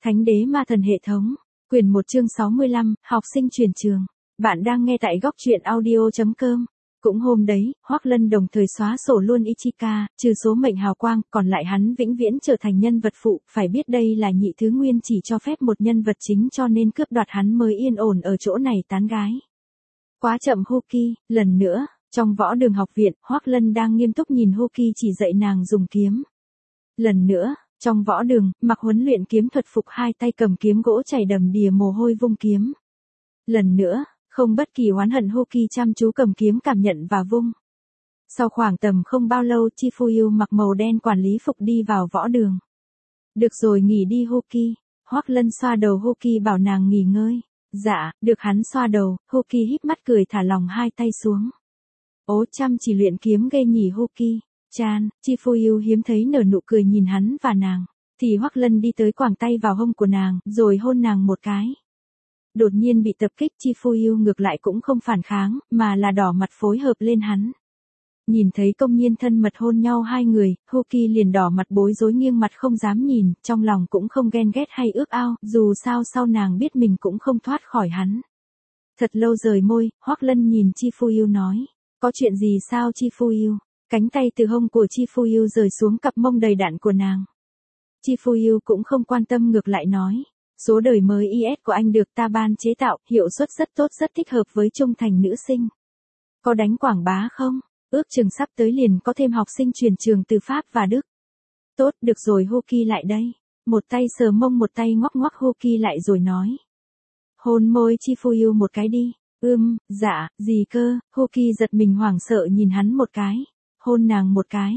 Thánh đế ma thần hệ thống. Quyển 1 chương 65, học sinh chuyển trường. Bạn đang nghe tại góc truyện audio.com. Cũng hôm đấy, Hoắc Lân đồng thời xóa sổ luôn Ichika, trừ số mệnh hào quang, còn lại hắn vĩnh viễn trở thành nhân vật phụ, phải biết đây là nhị thứ nguyên chỉ cho phép một nhân vật chính cho nên cướp đoạt hắn mới yên ổn ở chỗ này tán gái. Quá chậm Hoki, lần nữa, trong võ đường học viện, Hoắc Lân đang nghiêm túc nhìn Hoki chỉ dạy nàng dùng kiếm. Lần nữa, trong võ đường, mặc huấn luyện kiếm thuật phục hai tay cầm kiếm gỗ chảy đầm đìa mồ hôi vung kiếm. Lần nữa, không bất kỳ oán hận Hoki chăm chú cầm kiếm cảm nhận và vung. Sau khoảng tầm không bao lâu Chifuyu mặc màu đen quản lý phục đi vào võ đường. Được rồi nghỉ đi Hoki. Hoắc Lân xoa đầu Hoki bảo nàng nghỉ ngơi. Dạ, được hắn xoa đầu, Hoki híp mắt cười thả lỏng hai tay xuống. Ố chăm chỉ luyện kiếm ghê nhỉ Hoki. Chan, Chifuyu hiếm thấy nở nụ cười nhìn hắn và nàng. Thì Hoắc Lân đi tới quàng tay vào hông của nàng, rồi hôn nàng một cái. Đột nhiên bị tập kích Chifuyu ngược lại cũng không phản kháng, mà là đỏ mặt phối hợp lên hắn. Nhìn thấy công nhiên thân mật hôn nhau hai người, Hoki liền đỏ mặt bối rối nghiêng mặt không dám nhìn, trong lòng cũng không ghen ghét hay ước ao, dù sao sau nàng biết mình cũng không thoát khỏi hắn. Thật lâu rời môi, Hoắc Lân nhìn Chifuyu nói, có chuyện gì sao Chifuyu? Cánh tay từ hông của Chifuyu rời xuống cặp mông đầy đặn của nàng. Chifuyu cũng không quan tâm ngược lại nói. Số đời mới IS của anh được ta ban chế tạo, hiệu suất rất tốt rất thích hợp với trung thành nữ sinh. Có đánh quảng bá không? Ước chừng sắp tới liền có thêm học sinh chuyển trường từ Pháp và Đức. Tốt, được rồi Hoki lại đây. Một tay sờ mông một tay ngoắc ngoắc Hoki lại rồi nói. Hôn môi Chifuyu một cái đi. Dạ, gì cơ? Hoki giật mình hoảng sợ nhìn hắn một cái. Hôn nàng một cái,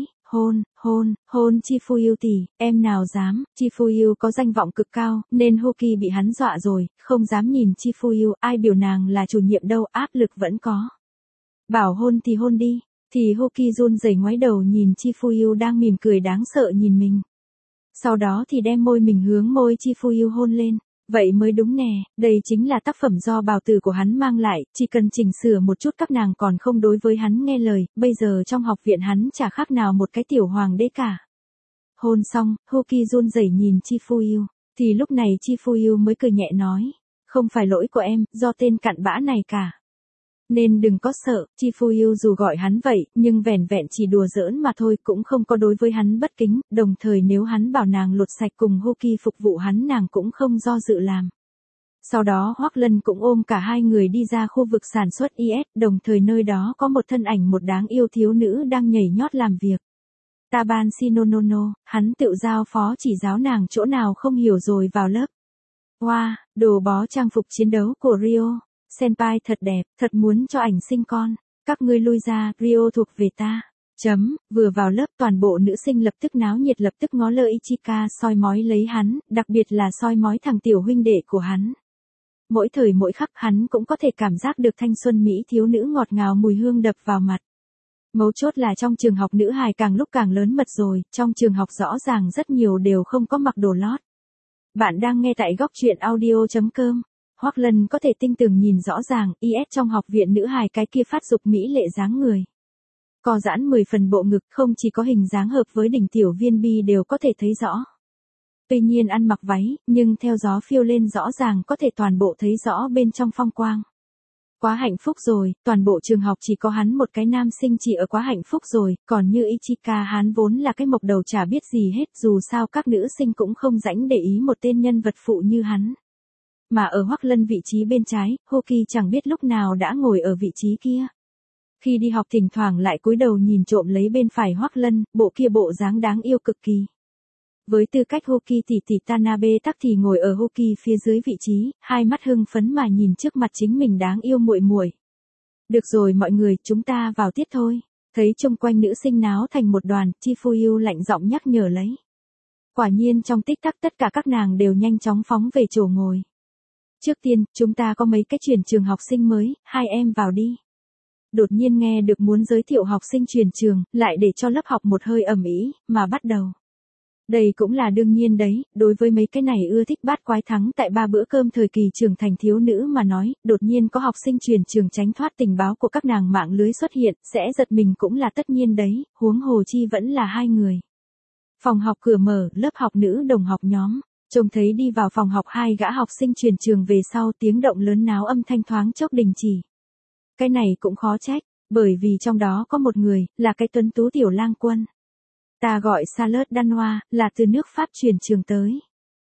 hôn Chifuyu tỷ, em nào dám, Chifuyu có danh vọng cực cao, nên Hoki bị hắn dọa rồi, không dám nhìn Chifuyu, ai biểu nàng là chủ nhiệm đâu, áp lực vẫn có. Bảo hôn thì hôn đi, thì Hoki run rẩy ngoái đầu nhìn Chifuyu đang mỉm cười đáng sợ nhìn mình. Sau đó thì đem môi mình hướng môi Chifuyu hôn lên. Vậy mới đúng nè, đây chính là tác phẩm do bào tử của hắn mang lại, chỉ cần chỉnh sửa một chút các nàng còn không đối với hắn nghe lời, bây giờ trong học viện hắn chả khác nào một cái tiểu hoàng đế cả. Hôn xong, Hoki run rẩy nhìn Chifuyu, thì lúc này Chifuyu mới cười nhẹ nói, không phải lỗi của em, do tên cặn bã này cả. Nên đừng có sợ, Chifuyu dù gọi hắn vậy, nhưng vẻn vẹn chỉ đùa giỡn mà thôi cũng không có đối với hắn bất kính, đồng thời nếu hắn bảo nàng lột sạch cùng Hoki phục vụ hắn nàng cũng không do dự làm. Sau đó Hoắc Lân cũng ôm cả hai người đi ra khu vực sản xuất IS, đồng thời nơi đó có một thân ảnh một đáng yêu thiếu nữ đang nhảy nhót làm việc. Taban Shinonono, hắn tự giao phó chỉ giáo nàng chỗ nào không hiểu rồi vào lớp. Wow, đồ bó trang phục chiến đấu của Rio. Senpai thật đẹp, thật muốn cho ảnh sinh con. Các ngươi lui ra, Rio thuộc về ta. Vừa vào lớp toàn bộ nữ sinh lập tức náo nhiệt lập tức ngó lơ Ichika soi mói lấy hắn, đặc biệt là soi mói thằng tiểu huynh đệ của hắn. Mỗi thời mỗi khắc hắn cũng có thể cảm giác được thanh xuân mỹ thiếu nữ ngọt ngào mùi hương đập vào mặt. Mấu chốt là trong trường học nữ hài càng lúc càng lớn mật rồi, trong trường học rõ ràng rất nhiều đều không có mặc đồ lót. Bạn đang nghe tại góc truyện audio.com. Hoắc Lân có thể tinh tường nhìn rõ ràng, IS trong học viện nữ hài cái kia phát dục mỹ lệ dáng người. Co giãn 10 phần bộ ngực không chỉ có hình dáng hợp với đỉnh tiểu viên bi đều có thể thấy rõ. Tuy nhiên ăn mặc váy, nhưng theo gió phiêu lên rõ ràng có thể toàn bộ thấy rõ bên trong phong quang. Quá hạnh phúc rồi, toàn bộ trường học chỉ có hắn một cái nam sinh chỉ ở quá hạnh phúc rồi, còn như Ichika hắn vốn là cái mộc đầu chả biết gì hết dù sao các nữ sinh cũng không rảnh để ý một tên nhân vật phụ như hắn. Mà ở Hoắc Lân vị trí bên trái, Hoki chẳng biết lúc nào đã ngồi ở vị trí kia. Khi đi học thỉnh thoảng lại cúi đầu nhìn trộm lấy bên phải Hoắc Lân, bộ kia bộ dáng đáng yêu cực kỳ. Với tư cách Hoki tỷ Tanabe tắc thì ngồi ở Hoki phía dưới vị trí, hai mắt hưng phấn mà nhìn trước mặt chính mình đáng yêu muội muội. Được rồi mọi người, chúng ta vào tiết thôi. Thấy chung quanh nữ sinh náo thành một đoàn, Chifuyu lạnh giọng nhắc nhở lấy. Quả nhiên trong tích tắc tất cả các nàng đều nhanh chóng phóng về chỗ ngồi. Trước tiên, chúng ta có mấy cái chuyển trường học sinh mới, hai em vào đi. Đột nhiên nghe được muốn giới thiệu học sinh chuyển trường, lại để cho lớp học một hơi ầm ĩ, mà bắt đầu. Đây cũng là đương nhiên đấy, đối với mấy cái này ưa thích bát quái thắng tại 3 bữa cơm thời kỳ trưởng thành thiếu nữ mà nói, đột nhiên có học sinh chuyển trường tránh thoát tình báo của các nàng mạng lưới xuất hiện, sẽ giật mình cũng là tất nhiên đấy, huống hồ chi vẫn là hai người. Phòng học cửa mở, lớp học nữ đồng học nhóm. Trông thấy đi vào phòng học hai gã học sinh chuyển trường về sau, tiếng động lớn náo âm thanh thoáng chốc đình chỉ. Cái này cũng khó trách, bởi vì trong đó có một người, là cái tuấn tú tiểu lang quân. Ta gọi Charlotte Danois, là từ nước Pháp chuyển trường tới.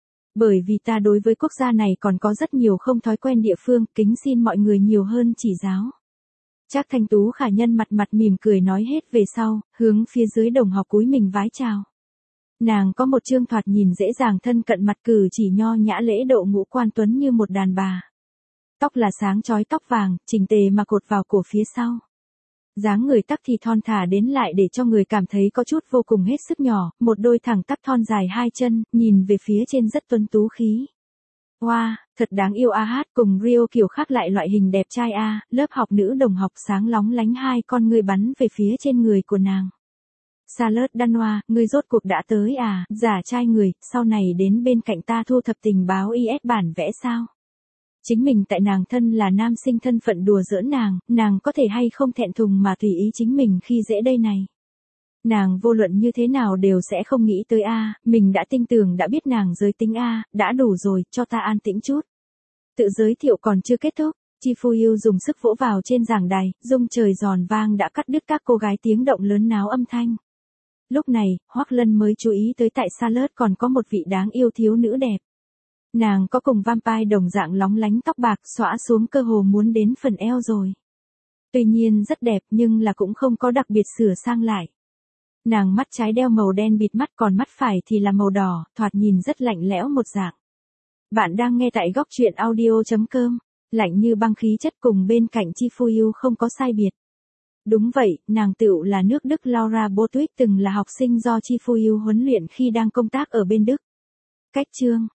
Bởi vì ta đối với quốc gia này còn có rất nhiều không thói quen địa phương, kính xin mọi người nhiều hơn chỉ giáo. Trác Thanh Tú khả nhân mặt mặt mỉm cười nói hết về sau, hướng phía dưới đồng học cúi mình vái chào. Nàng có một trương thoạt nhìn dễ dàng thân cận mặt cử chỉ nho nhã lễ độ ngũ quan tuấn như một đàn bà. Tóc là sáng chói tóc vàng, chỉnh tề mà cột vào cổ phía sau. Dáng người tắc thì thon thả đến lại để cho người cảm thấy có chút vô cùng hết sức nhỏ, một đôi thẳng tắp thon dài hai chân, nhìn về phía trên rất tuấn tú khí. Wow, thật đáng yêu a hát cùng Rio kiểu khác lại loại hình đẹp trai a, lớp học nữ đồng học sáng lóng lánh hai con ngươi bắn về phía trên người của nàng. Charlotte Danois, ngươi rốt cuộc đã tới à, giả trai người, sau này đến bên cạnh ta thu thập tình báo IS bản vẽ sao? Chính mình tại nàng thân là nam sinh thân phận đùa giỡn nàng có thể hay không thẹn thùng mà tùy ý chính mình khi dễ đây này. Nàng vô luận như thế nào đều sẽ không nghĩ tới a, mình đã tin tưởng đã biết nàng giới tính a, đã đủ rồi, cho ta an tĩnh chút. Tự giới thiệu còn chưa kết thúc, Chi Phu Yu dùng sức vỗ vào trên giảng đài, rung trời giòn vang đã cắt đứt các cô gái tiếng động lớn náo âm thanh. Lúc này, Hoắc Lân mới chú ý tới tại Charlotte còn có một vị đáng yêu thiếu nữ đẹp. Nàng có cùng vampire đồng dạng lóng lánh tóc bạc xõa xuống cơ hồ muốn đến phần eo rồi. Tuy nhiên rất đẹp nhưng là cũng không có đặc biệt sửa sang lại. Nàng mắt trái đeo màu đen bịt mắt còn mắt phải thì là màu đỏ, thoạt nhìn rất lạnh lẽo một dạng. Bạn đang nghe tại góc truyện audio.com, lạnh như băng khí chất cùng bên cạnh Chi Phu Yu không có sai biệt. Đúng vậy, nàng tựu là nước Đức Laura Botwig từng là học sinh do Chi Phu Yu huấn luyện khi đang công tác ở bên Đức. Cách chương